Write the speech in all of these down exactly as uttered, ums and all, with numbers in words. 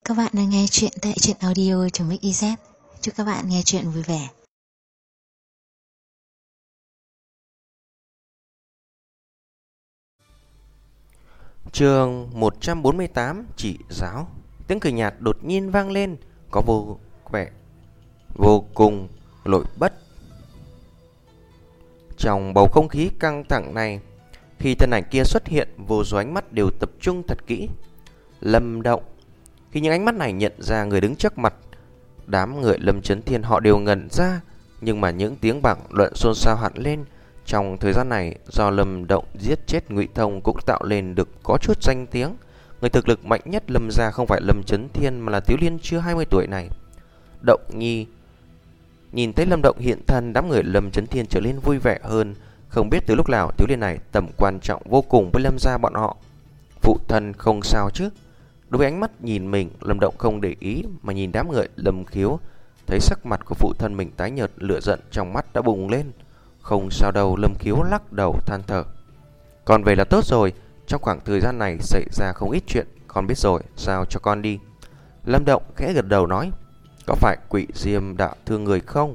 Các bạn đang nghe chuyện tại truyện audio.mixyz. Chúc các bạn nghe chuyện vui vẻ. Chương một trăm bốn mươi tám, chỉ giáo. Tiếng cười nhạt đột nhiên vang lên, có vô vẻ vô cùng lội bất. Trong bầu không khí căng thẳng này, khi thân ảnh kia xuất hiện, vô số ánh mắt đều tập trung thật kỹ. Lâm Động. Khi những ánh mắt này nhận ra người đứng trước mặt, đám người Lâm Chấn Thiên họ đều ngẩn ra. Nhưng mà những tiếng bảng luận xôn xao hẳn lên. Trong thời gian này, do Lâm Động giết chết Ngụy Thông cũng tạo lên được có chút danh tiếng. Người thực lực mạnh nhất Lâm gia không phải Lâm Chấn Thiên mà là Tiếu Liên chưa hai mươi tuổi này. Động Nhi. Nhìn thấy Lâm Động hiện thân, đám người Lâm Chấn Thiên trở nên vui vẻ hơn. Không biết từ lúc nào Tiếu Liên này tầm quan trọng vô cùng với Lâm gia bọn họ. Phụ thân không sao chứ? Đối với ánh mắt nhìn mình, Lâm Động không để ý mà nhìn đám người Lâm Khiếu. Thấy sắc mặt của phụ thân mình tái nhợt, lửa giận trong mắt đã bùng lên. Không sao đâu, Lâm Khiếu lắc đầu than thở. Con về là tốt rồi, trong khoảng thời gian này xảy ra không ít chuyện, con biết rồi, giao cho con đi. Lâm Động khẽ gật đầu nói, có phải Quỷ Diêm đã thương người không?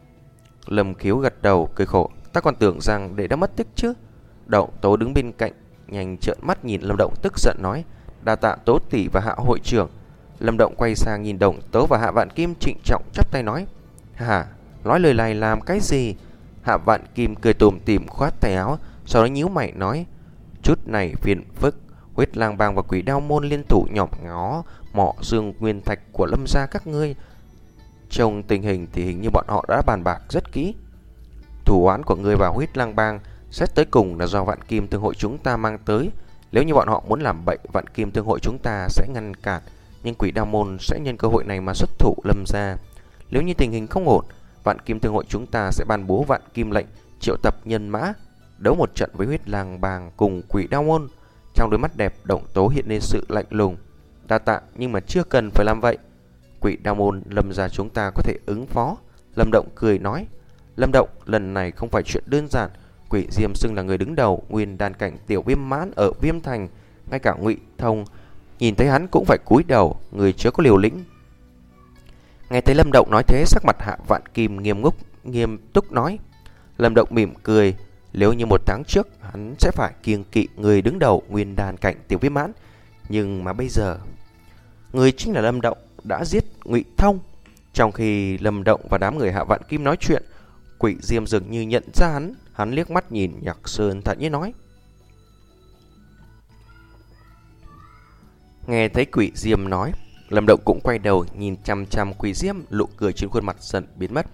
Lâm Khiếu gật đầu cười khổ, ta còn tưởng rằng để đã mất tích chứ. Đậu Tố đứng bên cạnh nhanh trợn mắt nhìn Lâm Động, tức giận nói, đa tạ Tố tỷ và Hạ hội trưởng. Lâm Động quay sang nhìn Động Tố và Hạ Vạn Kim trịnh trọng chắp tay nói, hả, nói lời này làm cái gì? Hạ Vạn Kim cười tủm tỉm khoát tay áo, sau đó nhíu mày nói, chút này phiền phức, Huyết Lang Bang và Quỷ Đao Môn liên thủ nhòm ngó mỏ dương nguyên thạch của Lâm gia các ngươi. Trong tình hình thì hình như bọn họ đã bàn bạc rất kỹ. Thủ oán của ngươi và Huyết Lang Bang xét tới cùng là do Vạn Kim Thương hội chúng ta mang tới. Nếu như bọn họ muốn làm bậy, Vạn Kim Thương hội chúng ta sẽ ngăn cản, nhưng Quỷ Đao Môn sẽ nhân cơ hội này mà xuất thủ Lâm gia. Nếu như tình hình không ổn, Vạn Kim Thương hội chúng ta sẽ ban bố Vạn Kim lệnh, triệu tập nhân mã đấu một trận với Huyết Lang Bang cùng Quỷ Đao Môn. Trong đôi mắt đẹp Động Tố hiện lên sự lạnh lùng. Đa tạ, nhưng mà chưa cần phải làm vậy. Quỷ Đao Môn, Lâm gia chúng ta có thể ứng phó. Lâm Động cười nói, Lâm Động, lần này không phải chuyện đơn giản. Quỷ Diêm xưng là người đứng đầu nguyên đan cảnh tiểu viêm mãn ở Viêm Thành, ngay cả Ngụy Thông nhìn thấy hắn cũng phải cúi đầu, người chưa có liều lĩnh. Nghe thấy Lâm Động nói thế, sắc mặt Hạ Vạn Kim nghiêm ngúc nghiêm túc nói. Lâm Động mỉm cười, nếu như một tháng trước hắn sẽ phải kiêng kỵ người đứng đầu nguyên đan cảnh tiểu viêm mãn, nhưng mà bây giờ người chính là Lâm Động đã giết Ngụy Thông. Trong khi Lâm Động và đám người Hạ Vạn Kim nói chuyện, Quỷ Diêm dường như nhận ra hắn. Hắn liếc mắt nhìn Nhạc Sơn thản nhiên nói. Nghe thấy Quỷ Diêm nói, Lâm Động cũng quay đầu nhìn chăm chăm Quỷ Diêm, nụ cười trên khuôn mặt dần biến mất.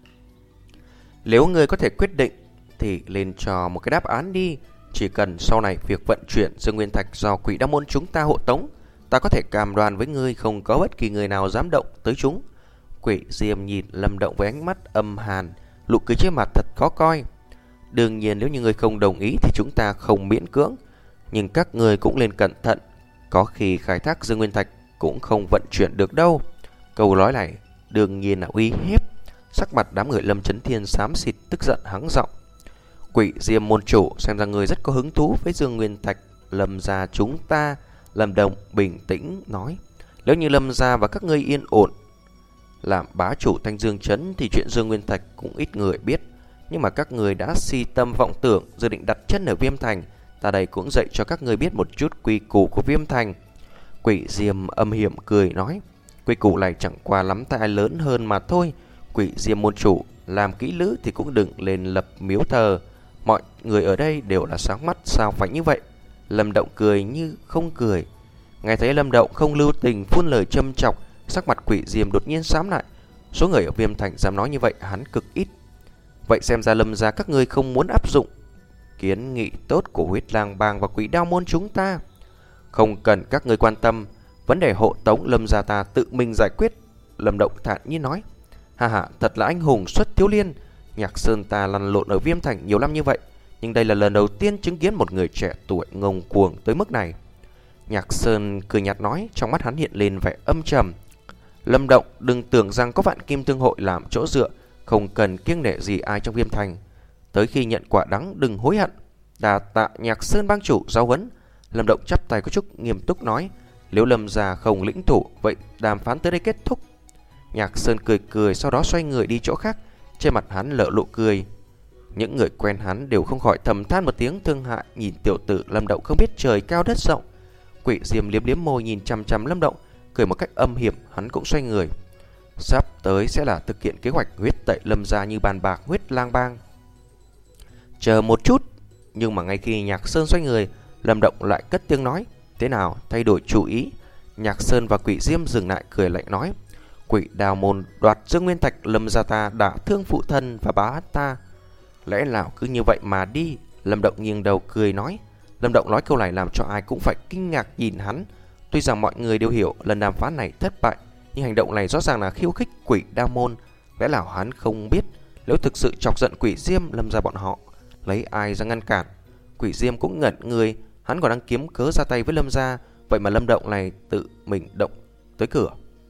Nếu ngươi có thể quyết định thì lên cho một cái đáp án đi. Chỉ cần sau này việc vận chuyển Dương Nguyên Thạch do Quỷ Đao Môn chúng ta hộ tống, ta có thể cam đoan với ngươi không có bất kỳ người nào dám động tới chúng. Quỷ Diêm nhìn Lâm Động với ánh mắt âm hàn, nụ cười trên mặt thật khó coi. Đương nhiên nếu như ngươi không đồng ý thì chúng ta không miễn cưỡng, nhưng các ngươi cũng nên cẩn thận, có khi khai thác Dương Nguyên Thạch cũng không vận chuyển được đâu. Câu nói này đương nhiên là uy hiếp. Sắc mặt đám người Lâm Chấn Thiên xám xịt tức giận hắng giọng. Quỷ Diêm môn chủ, xem ra người rất có hứng thú với Dương Nguyên Thạch Lâm gia chúng ta. Lâm Động bình tĩnh nói, nếu như Lâm gia và các ngươi yên ổn làm bá chủ Thanh Dương Trấn thì chuyện Dương Nguyên Thạch cũng ít người biết. Nhưng mà các người đã si tâm vọng tưởng, dự định đặt chân ở Viêm Thành, ta đây cũng dạy cho các người biết một chút quy củ của Viêm Thành. Quỷ Diêm âm hiểm cười nói, quy củ này chẳng qua lắm tai lớn hơn mà thôi. Quỷ Diêm môn chủ, làm kỹ lữ thì cũng đừng lên lập miếu thờ. Mọi người ở đây đều là sáng mắt, sao phải như vậy? Lâm Động cười như không cười. Nghe thấy Lâm Động không lưu tình phun lời châm chọc, sắc mặt Quỷ Diêm đột nhiên xám lại. Số người ở Viêm Thành dám nói như vậy hắn cực ít. Vậy xem ra Lâm gia các ngươi không muốn áp dụng kiến nghị tốt của Huyết Lang Bang và Quỷ Đao Môn chúng ta. Không cần các ngươi quan tâm, vấn đề hộ tống Lâm gia ta tự mình giải quyết. Lâm Động thản nhiên nói, ha ha, thật là anh hùng xuất thiếu liên. Nhạc Sơn ta lăn lộn ở Viêm Thành nhiều năm như vậy, nhưng đây là lần đầu tiên chứng kiến một người trẻ tuổi ngông cuồng tới mức này. Nhạc Sơn cười nhạt nói, trong mắt hắn hiện lên vẻ âm trầm. Lâm Động, đừng tưởng rằng có Vạn Kim Thương hội làm chỗ dựa, không cần kiêng nể gì ai trong Viêm Thành. Tới khi nhận quả đắng đừng hối hận. Đà tạ Nhạc Sơn bang chủ giáo huấn. Lâm Động chắp tay có chút nghiêm túc nói, Nếu Lâm gia không lĩnh thủ, vậy đàm phán tới đây kết thúc. Nhạc Sơn cười cười, sau đó xoay người đi chỗ khác. Trên mặt hắn lở nụ cười. Những người quen hắn đều không khỏi thầm than một tiếng thương hại nhìn tiểu tử Lâm Động không biết trời cao đất rộng. Quỷ Diêm liếm liếm môi nhìn chằm chằm Lâm Động, cười một cách âm hiểm. Hắn cũng xoay người. Sắp tới sẽ là thực hiện kế hoạch huyết tẩy Lâm gia như bàn bạc huyết lang bang. Chờ một chút. Nhưng mà ngay khi Nhạc Sơn xoay người, Lâm Động lại cất tiếng nói: thế nào, thay đổi chủ ý? Nhạc Sơn và Quỷ Diêm dừng lại cười lạnh nói: Quỷ Đào môn đoạt Dương Nguyên Thạch, Lâm gia ta đã thương phụ thân và bá ta, lẽ nào cứ như vậy mà đi? Lâm Động nghiêng đầu cười nói. Lâm Động nói câu này làm cho ai cũng phải kinh ngạc nhìn hắn. Tuy rằng mọi người đều hiểu lần đàm phán này thất bại, nhưng hành động này rõ ràng là khiêu khích Quỷ Đao môn. Lẽ nào hắn không biết nếu thực sự chọc giận Quỷ Diêm, Lâm gia bọn họ lấy ai ra ngăn cản? Quỷ Diêm cũng ngẩn người, hắn còn đang kiếm cớ ra tay với Lâm gia, vậy mà Lâm Động này tự mình động tới cửa.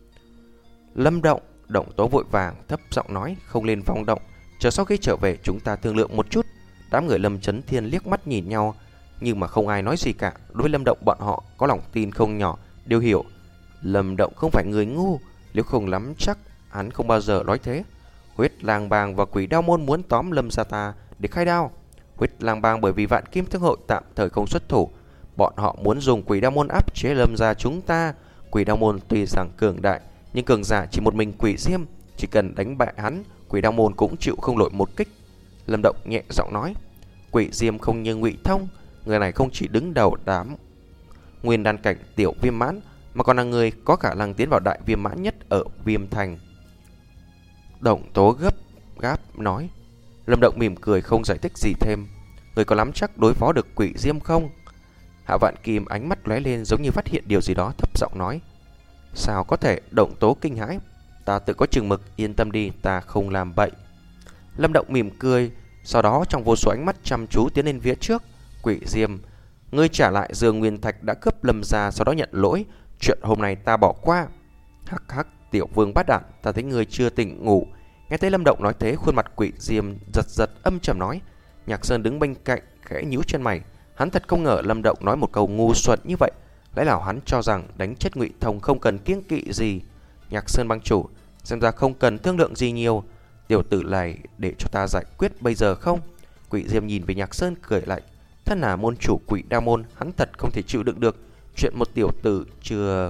Lâm Động, Động Tố vội vàng thấp giọng nói: không nên vọng động, chờ sau khi trở về chúng ta thương lượng một chút. Đám người Lâm Chấn Thiên liếc mắt nhìn nhau, nhưng mà không ai nói gì cả. Đối với Lâm Động, bọn họ có lòng tin không nhỏ, đều hiểu Lâm Động không phải người ngu, nếu không lắm chắc hắn không bao giờ nói thế. Huyết Lang Bang và Quỷ Đao môn muốn tóm Lâm gia ta để khai đao. Huyết Lang Bang bởi vì Vạn Kim Thương hội tạm thời không xuất thủ, bọn họ muốn dùng Quỷ Đao môn áp chế Lâm gia chúng ta. Quỷ Đao môn tuy rằng cường đại, nhưng cường giả chỉ một mình Quỷ Diêm, chỉ cần đánh bại hắn, Quỷ Đao môn cũng chịu không nổi một kích. Lâm Động nhẹ giọng nói: Quỷ Diêm không như Ngụy Thông, người này không chỉ đứng đầu đám nguyên đan cảnh tiểu viêm mãn, mà còn là người có khả năng tiến vào đại viêm mãn nhất ở Viêm Thành. Động Tố gấp gáp nói. Lâm Động mỉm cười không giải thích gì thêm. Người có nắm chắc đối phó được Quỷ Diêm không? Hạ Vạn Kim ánh mắt lóe lên giống như phát hiện điều gì đó, thấp giọng nói: sao có thể? Động Tố kinh hãi. Ta tự có chừng mực, yên tâm đi, ta không làm bậy. Lâm Động mỉm cười, sau đó trong vô số ánh mắt chăm chú tiến lên phía trước. Quỷ Diêm, ngươi trả lại Dương Nguyên Thạch đã cướp Lâm gia, sau đó nhận lỗi. Chuyện hôm nay ta bỏ qua. Hắc hắc, tiểu vương bát đản, ta thấy ngươi chưa tỉnh ngủ. Nghe thấy Lâm Động nói thế, khuôn mặt Quỷ Diêm giật giật âm trầm nói. Nhạc Sơn đứng bên cạnh khẽ nhíu chân mày. Hắn thật không ngờ Lâm Động nói một câu ngu xuẩn như vậy. Lẽ nào hắn cho rằng đánh chết Ngụy Thông không cần kiêng kỵ gì? Nhạc Sơn bang chủ, xem ra không cần thương lượng gì nhiều. Tiểu tử này để cho ta giải quyết bây giờ không? Quỷ Diêm nhìn về Nhạc Sơn cười lạnh. Thân là môn chủ Quỷ Đao môn, hắn thật không thể chịu đựng được chuyện một tiểu tử chưa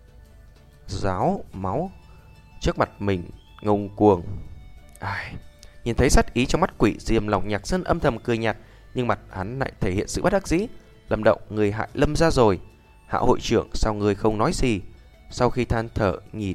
giáo máu trước mặt mình ngông cuồng. Ai... Nhìn thấy sát ý trong mắt Quỷ Diêm, lòng Nhạc Sơn âm thầm cười nhạt, nhưng mặt hắn lại thể hiện sự bất đắc dĩ. Lâm Động, người hại Lâm gia rồi. Hạ hội trưởng, sao người không nói gì? Sau khi than thở nhìn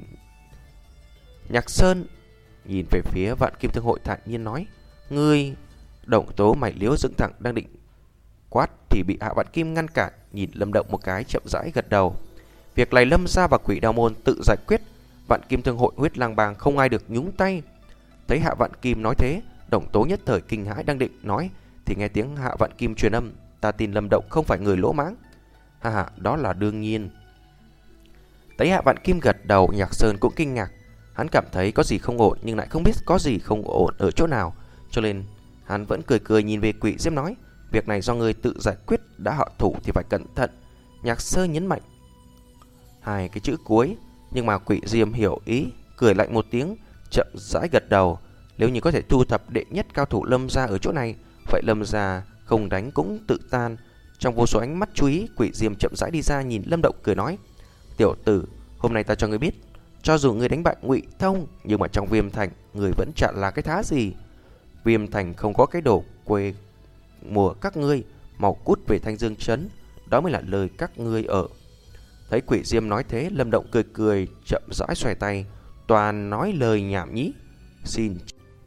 Nhạc Sơn nhìn về phía Vạn Kim Thương hội thản nhiên nói: ngươi... Động Tố mày liếu dựng thẳng đang định quát thì bị Hạ Vạn Kim ngăn cản, nhìn Lâm Động một cái chậm rãi gật đầu. Việc này Lâm gia và Quỷ Đao môn tự giải quyết, Vạn Kim Thương hội Huyết Lang Bang không ai được nhúng tay. Thấy Hạ Vạn Kim nói thế, Động Tố nhất thời kinh hãi, đang định nói thì nghe tiếng Hạ Vạn Kim truyền âm: ta tin Lâm Động không phải người lỗ mãng. Ha ha, đó là đương nhiên. Thấy Hạ Vạn Kim gật đầu, Nhạc Sơn cũng kinh ngạc. Hắn cảm thấy có gì không ổn, nhưng lại không biết có gì không ổn ở chỗ nào, cho nên hắn vẫn cười cười nhìn về Quỷ Diêm nói: việc này do ngươi tự giải quyết, đã họ thủ thì phải cẩn thận. Nhạc Sơn nhấn mạnh hai cái chữ cuối, nhưng mà Quỷ Diêm hiểu ý, cười lạnh một tiếng, chậm rãi gật đầu. Nếu như có thể thu thập đệ nhất cao thủ Lâm gia ở chỗ này, vậy Lâm gia không đánh cũng tự tan. Trong vô số ánh mắt chú ý, Quỷ Diêm chậm rãi đi ra, nhìn Lâm Động cười nói: tiểu tử, hôm nay ta cho ngươi biết, cho dù ngươi đánh bại Ngụy Thông, nhưng mà trong Viêm Thành ngươi vẫn chả là cái thá gì. Viêm Thành không có cái đồ quê mùa các ngươi, mau cút về Thanh Dương trấn, đó mới là lời các ngươi ở. Thấy Quỷ Diêm nói thế, Lâm Động cười cười, chậm rãi xoay tay, toàn nói lời nhảm nhí. Xin.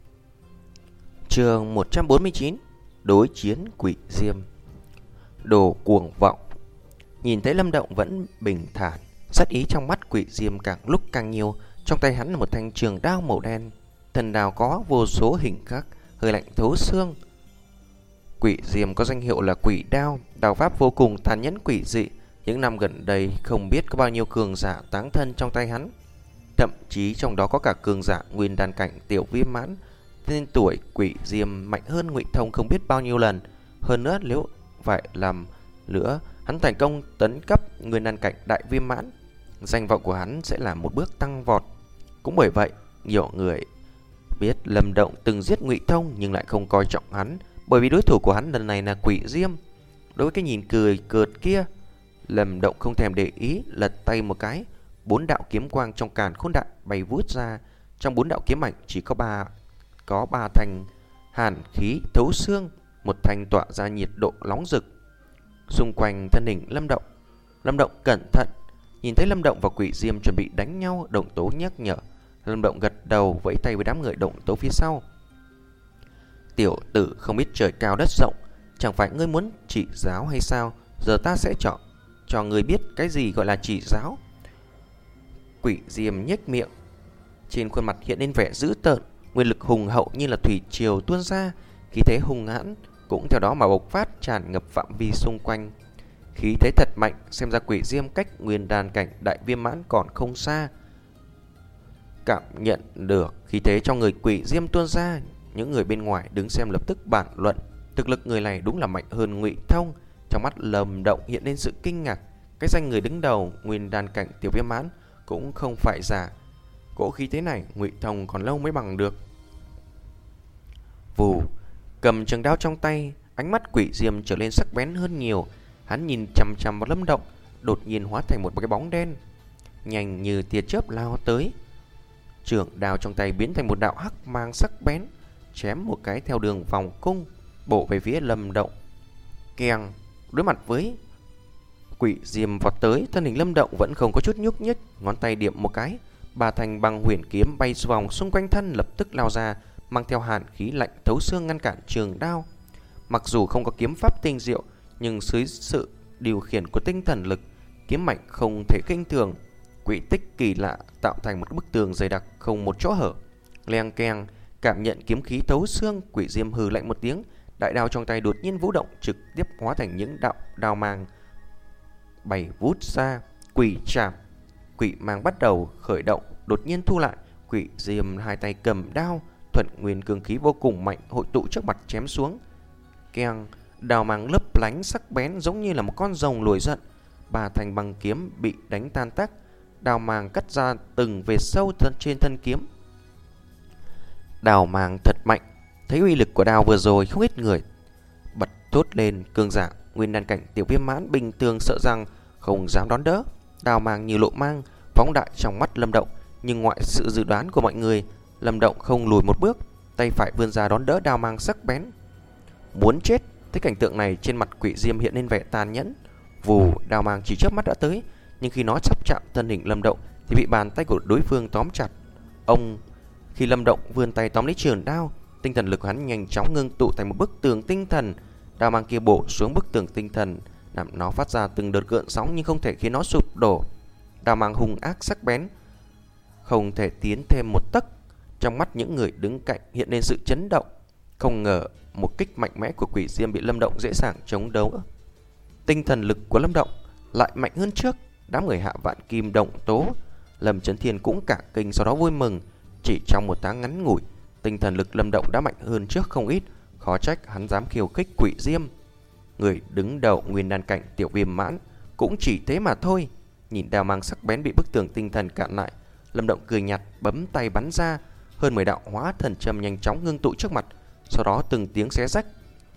Chương một trăm bốn mươi chín. Đối chiến Quỷ Diêm. Đồ cuồng vọng. Nhìn thấy Lâm Động vẫn bình thản, sát ý trong mắt Quỷ Diêm càng lúc càng nhiều. Trong tay hắn là một thanh trường đao màu đen, thần đao có vô số hình khắc, hơi lạnh thấu xương. Quỷ Diêm có danh hiệu là Quỷ Đao, đao pháp vô cùng tàn nhẫn quỷ dị. Những năm gần đây không biết có bao nhiêu cường giả táng thân trong tay hắn, thậm chí trong đó có cả cường giả nguyên đan cảnh tiểu viêm mãn. Tên tuổi Quỷ Diêm mạnh hơn Ngụy Thông không biết bao nhiêu lần. Hơn nữa nếu phải làm nữa hắn thành công tấn cấp nguyên đan cảnh đại viêm mãn, danh vọng của hắn sẽ là một bước tăng vọt. Cũng bởi vậy, nhiều người biết Lâm Động từng giết Ngụy Thông nhưng lại không coi trọng hắn, bởi vì đối thủ của hắn lần này là Quỷ Diêm. Đối với cái nhìn cười cợt kia, Lâm Động không thèm để ý, lật tay một cái, bốn đạo kiếm quang trong càn khôn đại bay vút ra. Trong bốn đạo kiếm ảnh chỉ có ba có ba thanh hàn khí thấu xương, một thanh tỏa ra nhiệt độ nóng rực. Xung quanh thân hình Lâm Động, Lâm Động cẩn thận, nhìn thấy Lâm Động và Quỷ Diêm chuẩn bị đánh nhau, Động Tố nhắc nhở. Lâm Động gật đầu vẫy tay với đám người Động Tố phía sau. Tiểu tử không biết trời cao đất rộng, chẳng phải ngươi muốn chỉ giáo hay sao? Giờ ta sẽ chọn cho ngươi biết cái gì gọi là chỉ giáo. Quỷ Diêm nhếch miệng, trên khuôn mặt hiện lên vẻ dữ tợn, nguyên lực hùng hậu như là thủy triều tuôn ra, khí thế hung hãn cũng theo đó mà bộc phát, tràn ngập phạm vi xung quanh. Khí thế thật mạnh, xem ra Quỷ Diêm cách nguyên đan cảnh đại viêm mãn còn không xa. Cảm nhận được khí thế trong người Quỷ Diêm tuôn ra, những người bên ngoài đứng xem lập tức bàn luận, thực lực người này đúng là mạnh hơn Ngụy Thông. Trong mắt Lâm Động hiện lên sự kinh ngạc, cái danh người đứng đầu nguyên đan cảnh tiểu viêm mãn cũng không phải giả. Cỗ khí thế này Ngụy Thông còn lâu mới bằng được. Vù, cầm trường đao trong tay, ánh mắt Quỷ Diêm trở lên sắc bén hơn nhiều. Hắn nhìn chằm chằm vào Lâm Động, đột nhiên hóa thành một cái bóng đen, nhanh như tia chớp lao tới. Trường đao trong tay biến thành một đạo hắc mang sắc bén, chém một cái theo đường vòng cung, bổ về phía Lâm Động. Keng, đối mặt với Quỷ Diêm vọt tới, thân hình Lâm Động vẫn không có chút nhúc nhích, ngón tay điểm một cái, ba thanh băng huyền kiếm bay vòng xung quanh thân lập tức lao ra, mang theo hàn khí lạnh thấu xương ngăn cản trường đao. Mặc dù không có kiếm pháp tinh diệu, nhưng dưới sự điều khiển của tinh thần lực, kiếm mạnh không thể khinh thường, quỹ tích kỳ lạ tạo thành một bức tường dày đặc không một chỗ hở. Leng keng, cảm nhận kiếm khí thấu xương, Quỷ Diêm hừ lạnh một tiếng, đại đao trong tay đột nhiên vũ động, trực tiếp hóa thành những đạo đao mang bay vút ra. Quỷ Trảm, quỷ mang bắt đầu khởi động, đột nhiên thu lại. Quỷ Diêm hai tay cầm đao, thuần nguyên cương khí vô cùng mạnh hội tụ trước mặt chém xuống. Keng, đao mang lấp lánh sắc bén giống như là một con rồng nổi giận. Ba thanh băng kiếm bị đánh tan tác, đao mang cắt ra từng vệt sâu thân trên thân kiếm. Đao mang thật mạnh, thấy uy lực của đao vừa rồi không ít người bật thốt lên. Cường giả nguyên đan cảnh tiểu viêm mãn bình thường sợ rằng không dám đón đỡ. Đao mang như lộ mang phóng đại trong mắt Lâm Động, nhưng ngoại sự dự đoán của mọi người, Lâm Động không lùi một bước, tay phải vươn ra đón đỡ đao mang sắc bén. Muốn chết. Thấy cảnh tượng này, trên mặt Quỷ Diêm hiện lên vẻ tàn nhẫn. Vù, đao mang chỉ chớp mắt đã tới, nhưng khi nó sắp chạm thân hình Lâm Động thì bị bàn tay của đối phương tóm chặt. Ông Khi Lâm Động vươn tay tóm lấy trường đao, tinh thần lực của hắn nhanh chóng ngưng tụ thành một bức tường tinh thần. Đao mang kia bổ xuống bức tường tinh thần, làm nó phát ra từng đợt gợn sóng nhưng không thể khiến nó sụp đổ. Đao mang hung ác sắc bén, không thể tiến thêm một tấc. Trong mắt những người đứng cạnh hiện lên sự chấn động. Không ngờ một kích mạnh mẽ của Quỷ Diêm bị Lâm Động dễ dàng chống đấu. Tinh thần lực của Lâm Động lại mạnh hơn trước. Đám người Hạ Vạn Kim, Động Tố, Lâm Chấn Thiên cũng cả kinh, sau đó vui mừng. Chỉ trong một tháng ngắn ngủi, tinh thần lực Lâm Động đã mạnh hơn trước không ít. Khó trách hắn dám khiêu khích Quỷ Diêm. Người đứng đầu nguyên đan cảnh tiểu viêm mãn cũng chỉ thế mà thôi. Nhìn đao mang sắc bén bị bức tường tinh thần cạn lại, Lâm Động cười nhạt, bấm tay bắn ra. Hơn mười đạo hóa thần châm nhanh chóng ngưng tụ trước mặt, sau đó từng tiếng xé rách,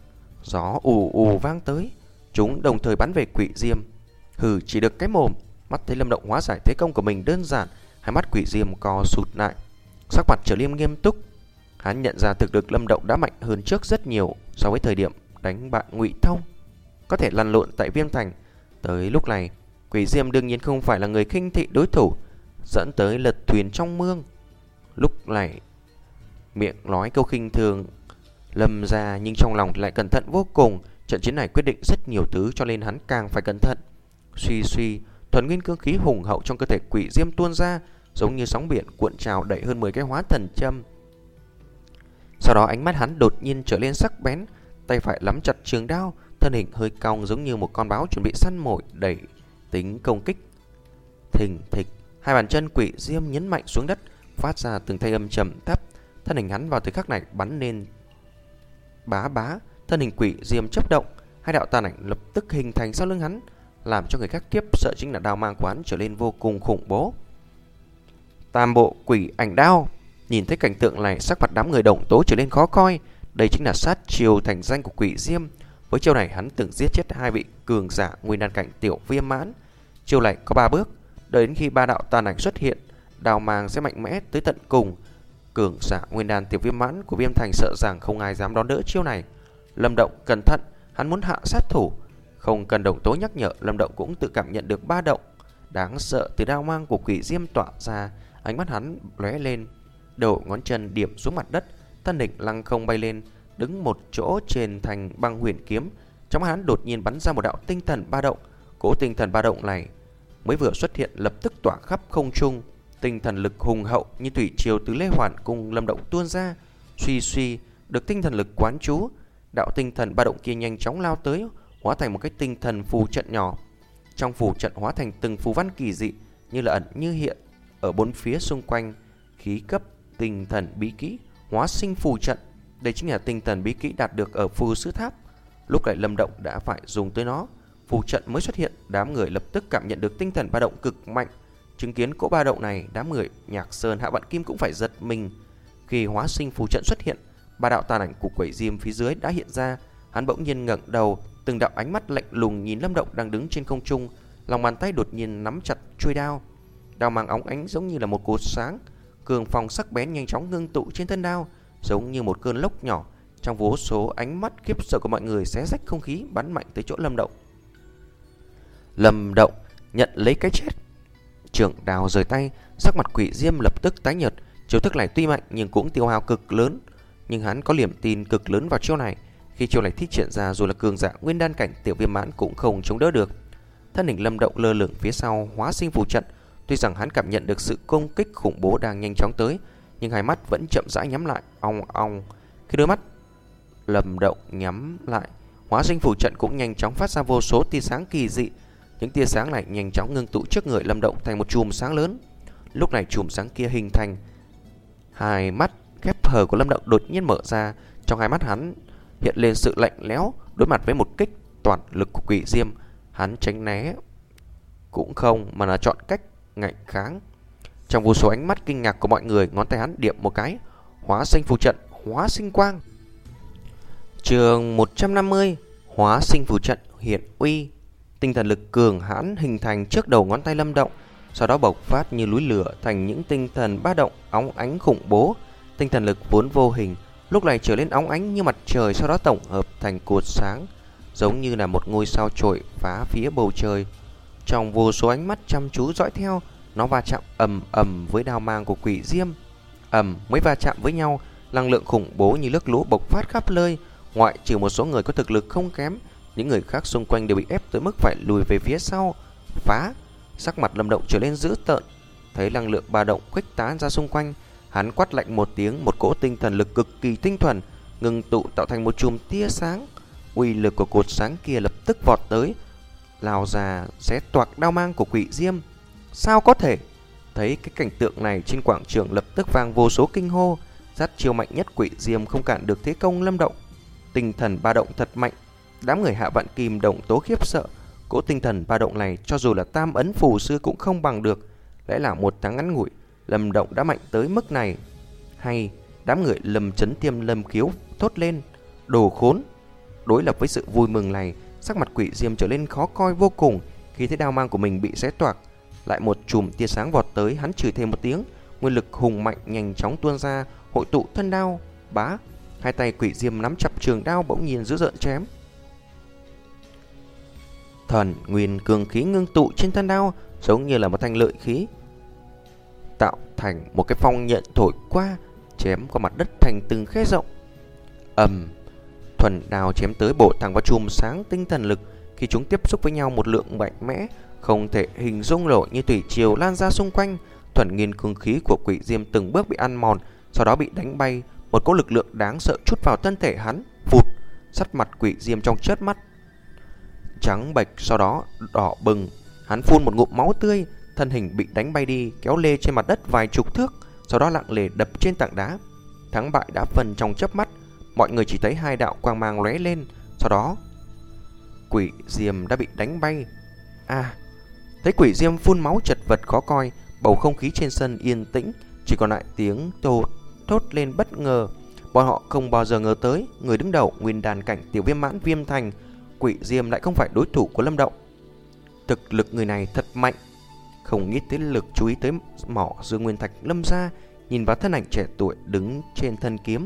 gió ù ù vang tới, chúng đồng thời bắn về Quỷ Diêm. Hừ, chỉ được cái mồm. Mắt thấy Lâm Động hóa giải thế công của mình đơn giản, hai mắt Quỷ Diêm co sụt lại, sắc mặt trở nên nghiêm túc. Hắn nhận ra thực lực Lâm Động đã mạnh hơn trước rất nhiều so với thời điểm đánh bại Ngụy Thông, có thể lăn lộn tại Viêm Thành. Tới lúc này, Quỷ Diêm đương nhiên không phải là người khinh thị đối thủ, dẫn tới lật thuyền trong mương. Lúc này miệng nói câu khinh thường Lâm ra, nhưng trong lòng lại cẩn thận vô cùng. Trận chiến này quyết định rất nhiều thứ, cho nên hắn càng phải cẩn thận. Suy suy, thuần nguyên cương khí hùng hậu trong cơ thể Quỷ Diêm tuôn ra, giống như sóng biển cuộn trào đẩy hơn mười cái hóa thần châm. Sau đó ánh mắt hắn đột nhiên trở lên sắc bén, tay phải nắm chặt trường đao, thân hình hơi cong giống như một con báo chuẩn bị săn mồi, đẩy tính công kích. Thình thịch, hai bàn chân Quỷ Diêm nhấn mạnh xuống đất, phát ra từng thanh âm trầm thấp. Thân hình hắn vào thời khắc này bắn lên bá bá, thân hình Quỷ Diêm chớp động, hai đạo tàn ảnh lập tức hình thành sau lưng hắn, làm cho người khác kiếp sợ chính là đao mang của hắn trở nên vô cùng khủng bố. Tam bộ quỷ ảnh đao. Nhìn thấy cảnh tượng này, sắc mặt đám người Đồng Tố trở nên khó coi. Đây chính là sát chiêu thành danh của Quỷ Diêm. Với chiêu này hắn từng giết chết hai vị cường giả nguyên đan cảnh tiểu viêm mãn. Chiêu này có ba bước, đợi đến khi ba đạo tàn ảnh xuất hiện, đao mang sẽ mạnh mẽ tới tận cùng. Cường giả nguyên đan tiểu viêm mãn của Viêm Thành sợ rằng không ai dám đón đỡ chiêu này. Lâm Động cẩn thận, hắn muốn hạ sát thủ. Không cần Đồng Tố nhắc nhở, Lâm Động cũng tự cảm nhận được ba động đáng sợ từ đao mang của Quỷ Diêm tỏa ra. Ánh mắt hắn lóe lên, đầu ngón chân điểm xuống mặt đất, thân hình lăng không bay lên, đứng một chỗ trên thành băng huyền kiếm. Trong hắn đột nhiên bắn ra một đạo tinh thần ba động. Cỗ tinh thần ba động này mới vừa xuất hiện lập tức tỏa khắp không trung. Tinh thần lực hùng hậu như thủy triều từ Lê Hoàn cùng Lâm Động tuôn ra. Suy suy được tinh thần lực quán chú, đạo tinh thần ba động kia nhanh chóng lao tới, hóa thành một cái tinh thần phù trận nhỏ. Trong phù trận hóa thành từng phù văn kỳ dị, như là ẩn như hiện ở bốn phía xung quanh. Khí cấp tinh thần bí kỹ hóa sinh phù trận. Đây chính là tinh thần bí kỹ đạt được ở Phù Sư Tháp. Lúc này Lâm Động đã phải dùng tới nó. Phù trận mới xuất hiện, đám người lập tức cảm nhận được tinh thần ba động cực mạnh. Chứng kiến cỗ ba động này, đám người Nhạc Sơn, Hạ Vạn Kim cũng phải giật mình. Khi hóa sinh phù trận xuất hiện, ba đạo tàn ảnh của Quỷ Diêm phía dưới đã hiện ra. Hắn bỗng nhiên ngẩng đầu, từng đạo ánh mắt lạnh lùng nhìn Lâm Động đang đứng trên không trung. Lòng bàn tay đột nhiên nắm chặt chuôi đao. Đao mang óng ánh giống như là một cột sáng, cường phong sắc bén nhanh chóng ngưng tụ trên thân đao, giống như một cơn lốc nhỏ. Trong vô số ánh mắt khiếp sợ của mọi người xé rách không khí, bắn mạnh tới chỗ Lâm Động. Lâm Động nhận lấy cái chết. Trường đao rời tay, sắc mặt Quỷ Diêm lập tức tái nhợt. Chiêu thức này tuy mạnh nhưng cũng tiêu hao cực lớn, nhưng hắn có niềm tin cực lớn vào chiêu này. Khi chiêu này thi triển ra, dù là cường giả nguyên đan cảnh tiểu viêm mãn cũng không chống đỡ được. Thân hình Lâm Động lơ lửng phía sau hóa sinh phù trận. Tuy rằng hắn cảm nhận được sự công kích khủng bố đang nhanh chóng tới, nhưng hai mắt vẫn chậm rãi nhắm lại. Ong ong. Khi đôi mắt Lâm Động nhắm lại, hóa sinh phù trận cũng nhanh chóng phát ra vô số tia sáng kỳ dị. Những tia sáng này nhanh chóng ngưng tụ trước người Lâm Động thành một chùm sáng lớn. Lúc này chùm sáng kia hình thành, hai mắt khép hờ của Lâm Động đột nhiên mở ra. Trong hai mắt hắn hiện lên sự lạnh lẽo. Đối mặt với một kích toàn lực của Quỷ Diêm, hắn tránh né cũng không, mà là chọn cách ngạnh kháng. Trong vô số ánh mắt kinh ngạc của mọi người, ngón tay hắn điểm một cái, hóa sinh phù trận, hóa sinh quang. Chương một trăm năm mươi. Hóa sinh phù trận hiện uy. Tinh thần lực cường hãn hình thành trước đầu ngón tay Lâm Động, sau đó bộc phát như núi lửa thành những tinh thần ba động óng ánh khủng bố. Tinh thần lực vốn vô hình lúc này trở lên óng ánh như mặt trời, sau đó tổng hợp thành cột sáng, giống như là một ngôi sao chổi phá phía bầu trời. Trong vô số ánh mắt chăm chú dõi theo, nó va chạm ầm ầm với đao mang của Quỷ Diêm. Ầm mới va chạm với nhau, năng lượng khủng bố như nước lũ bộc phát khắp nơi. Ngoại trừ một số người có thực lực không kém, những người khác xung quanh đều bị ép tới mức phải lùi về phía sau. Phá! Sắc mặt Lâm Động trở lên dữ tợn. Thấy năng lượng ba động khuếch tán ra xung quanh, hắn quát lạnh một tiếng, một cỗ tinh thần lực cực kỳ tinh thuần ngưng tụ tạo thành một chùm tia sáng. Uy lực của cột sáng kia lập tức vọt tới, lao ra xé toạc đao mang của Quỷ Diêm. Sao có thể? Thấy cái cảnh tượng này, trên quảng trường lập tức vang vô số kinh hô. Sát chiêu mạnh nhất Quỷ Diêm không cản được thế công Lâm Động. Tinh thần ba động thật mạnh. Đám người Hạ Vạn Kim, Đồng Tố khiếp sợ. Cỗ tinh thần ba động này cho dù là tam ấn phù sư cũng không bằng được. Lẽ là một tháng ngắn ngủi, Lâm Động đã mạnh tới mức này? Hay đám người Lâm Chấn Tiêm, Lâm Khiếu thốt lên, đồ khốn. Đối lập với sự vui mừng này, sắc mặt Quỷ Diêm trở lên khó coi vô cùng. Khi thấy đao mang của mình bị xé toạc, lại một chùm tia sáng vọt tới, hắn chửi thêm một tiếng, nguyên lực hùng mạnh nhanh chóng tuôn ra, hội tụ thân đao. Bá! Hai tay Quỷ Diêm nắm chặt trường đao bỗng nhiên dữ dợn chém. Thần nguyên cường khí ngưng tụ trên thân đao, giống như là một thanh lợi khí, tạo thành một cái phong nhận thổi qua, chém qua mặt đất thành từng khe rộng. Ầm! Thuần đao chém tới bổ thẳng vào chùm sáng tinh thần lực. Khi chúng tiếp xúc với nhau, một lượng mạnh mẽ không thể hình dung nổi như thủy triều lan ra xung quanh. Thuần nghiên cương khí của Quỷ Diêm từng bước bị ăn mòn, sau đó bị đánh bay. Một cỗ lực lượng đáng sợ trút vào thân thể hắn. Phụt! Sắc mặt Quỷ Diêm trong chớp mắt trắng bệch, sau đó đỏ bừng. Hắn phun một ngụm máu tươi, thân hình bị đánh bay đi, kéo lê trên mặt đất vài chục thước, sau đó lặng lề đập trên tảng đá. Thắng bại đã phân trong chớp mắt. Mọi người chỉ thấy hai đạo quang mang lóe lên, sau đó quỷ diêm đã bị đánh bay. À, thấy quỷ diêm phun máu chật vật khó coi, bầu không khí trên sân yên tĩnh, chỉ còn lại tiếng thốt thốt lên bất ngờ. Bọn họ không bao giờ ngờ tới người đứng đầu nguyên đàn cảnh tiểu viêm mãn Viêm Thành, quỷ diêm lại không phải đối thủ của Lâm Động. Thực lực người này thật mạnh. Không nghĩ tới lực chú ý tới mỏ Dương Nguyên Thạch lâm ra, nhìn vào thân ảnh trẻ tuổi đứng trên thân kiếm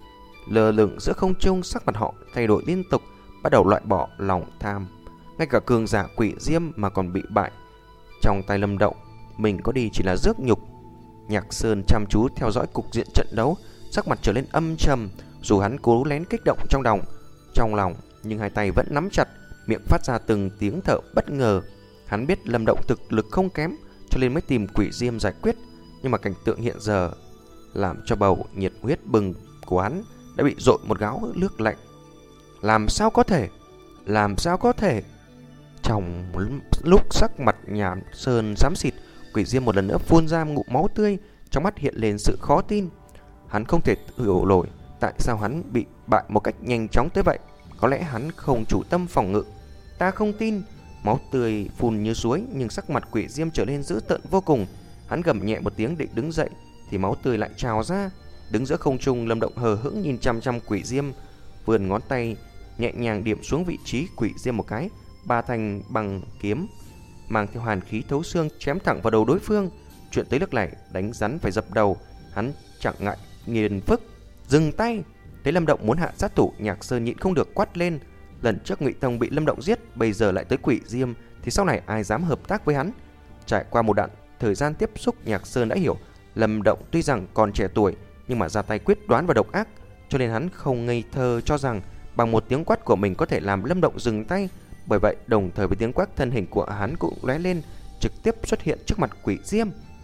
lơ lửng giữa không trung, sắc mặt họ thay đổi liên tục, bắt đầu loại bỏ lòng tham. Ngay cả cường giả quỷ diêm mà còn bị bại trong tay Lâm Động, mình có đi chỉ là rước nhục. Nhạc Sơn chăm chú theo dõi cục diện trận đấu, sắc mặt trở lên âm trầm. Dù hắn cố lén kích động trong lòng trong lòng nhưng hai tay vẫn nắm chặt, miệng phát ra từng tiếng thở bất ngờ. Hắn biết Lâm Động thực lực không kém, cho nên mới tìm quỷ diêm giải quyết. Nhưng mà cảnh tượng hiện giờ làm cho bầu nhiệt huyết bừng của hắn đã bị dội một gáo nước lạnh. Làm sao có thể? Làm sao có thể? Trong lúc sắc mặt Nhạc Sơn xám xịt, quỷ diêm một lần nữa phun ra ngụm máu tươi, trong mắt hiện lên sự khó tin. Hắn không thể hiểu nổi tại sao hắn bị bại một cách nhanh chóng tới vậy. Có lẽ hắn không chủ tâm phòng ngự. Ta không tin. Máu tươi phun như suối, nhưng sắc mặt quỷ diêm trở nên dữ tợn vô cùng. Hắn gầm nhẹ một tiếng định đứng dậy thì máu tươi lại trào ra. Đứng giữa không trung, Lâm Động hờ hững nhìn chăm chăm quỷ diêm, vươn ngón tay nhẹ nhàng điểm xuống vị trí quỷ diêm một cái. Ba thanh bằng kiếm mang theo hàn khí thấu xương chém thẳng vào đầu đối phương. Chuyện tới nước này đánh rắn phải dập đầu, hắn chẳng ngại nghiền phức. Dừng tay! Thấy Lâm Động muốn hạ sát thủ, Nhạc Sơn nhịn không được quát lên. Lần trước Ngụy Tông bị Lâm Động giết, bây giờ lại tới quỷ diêm, thì sau này ai dám hợp tác với hắn? Trải qua một đoạn thời gian tiếp xúc, Nhạc Sơn đã hiểu Lâm Động tuy rằng còn trẻ tuổi, nhưng mà ra tay quyết đoán và độc ác, cho nên hắn không ngây thơ cho rằng bằng một tiếng quát của mình có thể làm Lâm Động dừng tay. Bởi vậy, đồng thời với tiếng quát, thân hình của hắn cũng lóe lên, trực tiếp xuất hiện trước mặt quỷ diêm.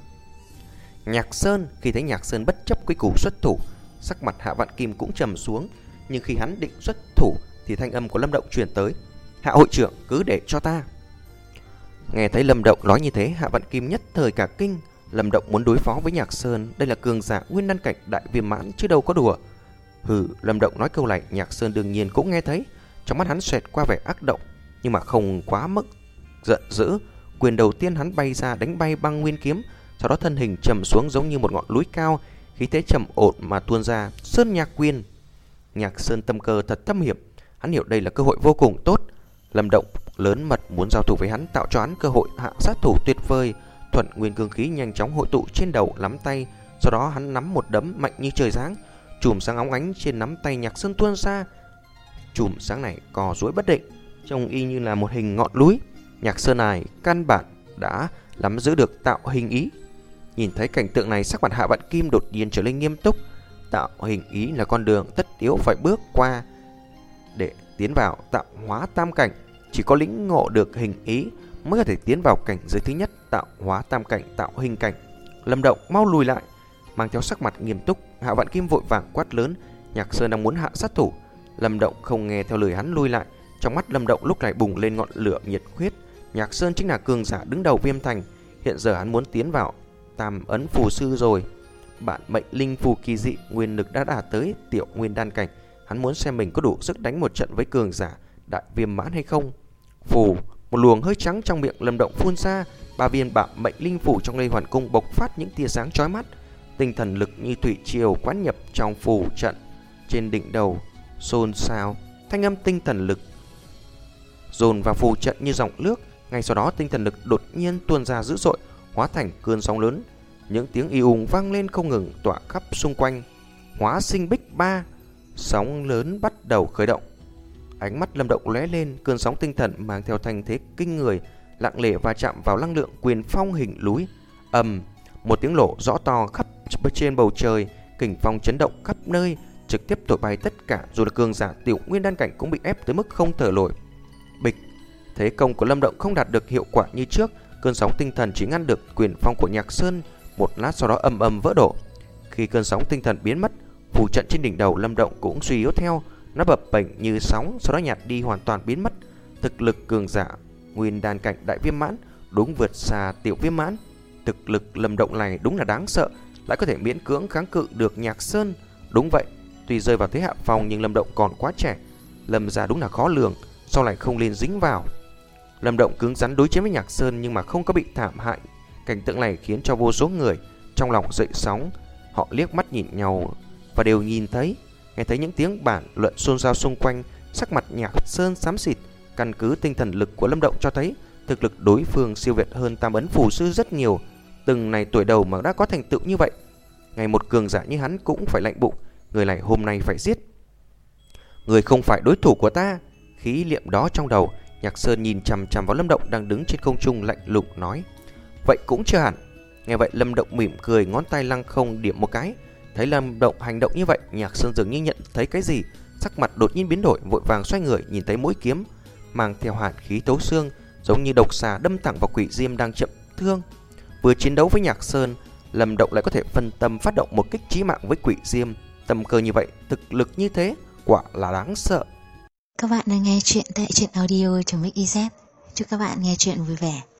Nhạc Sơn, khi thấy Nhạc Sơn bất chấp quy củ xuất thủ, sắc mặt Hạ Vạn Kim cũng trầm xuống. Nhưng khi hắn định xuất thủ thì thanh âm của Lâm Động truyền tới: Hạ hội trưởng, cứ để cho ta. Nghe thấy Lâm Động nói như thế, Hạ Vạn Kim nhất thời cả kinh. Lâm Động muốn đối phó với Nhạc Sơn, đây là cường giả nguyên đan cảnh đại viêm mãn chứ đâu có đùa. Hừ, Lâm Động nói câu này, Nhạc Sơn đương nhiên cũng nghe thấy. Trong mắt hắn xoẹt qua vẻ ác động, nhưng mà không quá mức giận dữ. Quyền đầu tiên hắn bay ra đánh bay băng nguyên kiếm, sau đó thân hình trầm xuống giống như một ngọn núi cao, khí thế trầm ổn mà tuôn ra Sơn Nhạc Quyền. Nhạc Sơn tâm cơ thật thâm hiểm, hắn hiểu đây là cơ hội vô cùng tốt. Lâm Động lớn mật muốn giao thủ với hắn, tạo cho hắn cơ hội hạ sát thủ tuyệt vời. Thuận nguyên cương khí nhanh chóng hội tụ trên đầu nắm tay, sau đó hắn nắm một đấm mạnh như trời giáng, chùm sáng óng ánh trên nắm tay Nhạc Sơn tuôn ra. Chùm sáng này cò duỗi bất định, trông y như là một hình ngọn núi. Nhạc Sơn này căn bản đã nắm giữ được tạo hình ý. Nhìn thấy cảnh tượng này, sắc mặt Hạ Vạn Kim đột nhiên trở nên nghiêm túc. Tạo hình ý là con đường tất yếu phải bước qua để tiến vào tạo hóa tam cảnh. Chỉ có lĩnh ngộ được hình ý mới có thể tiến vào cảnh giới thứ nhất, tạo hóa tam cảnh, tạo hình cảnh. Lâm Động mau lùi lại. Mang theo sắc mặt nghiêm túc, Hạ Vạn Kim vội vàng quát lớn. Nhạc Sơn đang muốn hạ sát thủ, Lâm Động không nghe theo lời hắn lùi lại. Trong mắt Lâm Động lúc này bùng lên ngọn lửa nhiệt huyết. Nhạc Sơn chính là cường giả đứng đầu Viêm Thành, hiện giờ hắn muốn tiến vào tam ấn phù sư rồi. Bản mệnh linh phù kỳ dị nguyên lực đã đạt tới tiểu nguyên đan cảnh, hắn muốn xem mình có đủ sức đánh một trận với cường giả đại viêm mãn hay không. Phù, một luồng hơi trắng trong miệng Lâm Động phun ra, ba viên bản mệnh linh phù trong Lê Hoàn Cung bộc phát những tia sáng chói mắt. Tinh thần lực như thủy triều quán nhập trong phù trận. Trên đỉnh đầu xôn xao, thanh âm tinh thần lực dồn vào phù trận như dòng nước. Ngay sau đó tinh thần lực đột nhiên tuôn ra dữ dội, hóa thành cơn sóng lớn. Những tiếng ì ùng vang lên không ngừng, tỏa khắp xung quanh. Hóa sinh bích ba, sóng lớn bắt đầu khởi động. Ánh mắt Lâm Động lóe lên, cơn sóng tinh thần mang theo thanh thế kinh người, lặng lẽ va chạm vào năng lượng quyền phong hình núi. Ầm, một tiếng nổ rõ to khắp trên bầu trời, kình phong chấn động khắp nơi, trực tiếp thổi bay tất cả. Dù là cường giả tiểu nguyên đan cảnh cũng bị ép tới mức không thở nổi. Bịch, thế công của Lâm Động không đạt được hiệu quả như trước. Cơn sóng tinh thần chỉ ngăn được quyền phong của Nhạc Sơn, một lát sau đó ầm ầm vỡ đổ. Khi cơn sóng tinh thần biến mất, phù trận trên đỉnh đầu Lâm Động cũng suy yếu theo, nó bập bềnh như sóng, sau đó nhạt đi hoàn toàn biến mất. Thực lực cường giả nguyên đan cảnh đại viêm mãn đúng vượt xa tiểu viêm mãn. Thực lực Lâm Động này đúng là đáng sợ, lại có thể miễn cưỡng kháng cự được Nhạc Sơn. Đúng vậy, tuy rơi vào thế hạ phòng nhưng Lâm Động còn quá trẻ, Lâm gia đúng là khó lường. sau này không nên dính vào. Lâm Động cứng rắn đối chiến với Nhạc Sơn nhưng mà không có bị thảm hại. Cảnh tượng này khiến cho vô số người trong lòng dậy sóng. Họ liếc mắt nhìn nhau và đều nhìn thấy, nghe thấy những tiếng bàn luận xôn xao xung quanh. Sắc mặt Nhạc Sơn xám xịt. Căn cứ tinh thần lực của Lâm Động cho thấy thực lực đối phương siêu việt hơn Tam Ấn Phù Sư rất nhiều. Từng này tuổi đầu mà đã có thành tựu như vậy, ngày một cường giả như hắn cũng phải lạnh bụng. Người này hôm nay phải giết. Người không phải đối thủ của ta. Khí niệm đó trong đầu, Nhạc Sơn nhìn chằm chằm vào Lâm Động đang đứng trên không trung lạnh lùng nói: vậy cũng chưa hẳn. Nghe vậy Lâm Động mỉm cười, ngón tay lăng không điểm một cái. Thấy Lâm Động hành động như vậy, Nhạc Sơn dường như nhận thấy cái gì, sắc mặt đột nhiên biến đổi, vội vàng xoay người, nhìn thấy mũi kiếm mang theo hàn khí thấu xương, giống như độc xà đâm thẳng vào Quỷ Diêm đang chậm thương. Vừa chiến đấu với Nhạc Sơn, Lâm Động lại có thể phân tâm phát động một kích chí mạng với Quỷ Diêm. Tầm cơ như vậy, thực lực như thế, quả là đáng sợ. Các bạn đang nghe chuyện tại truyện audio chấm xyz. Chúc các bạn nghe chuyện vui vẻ.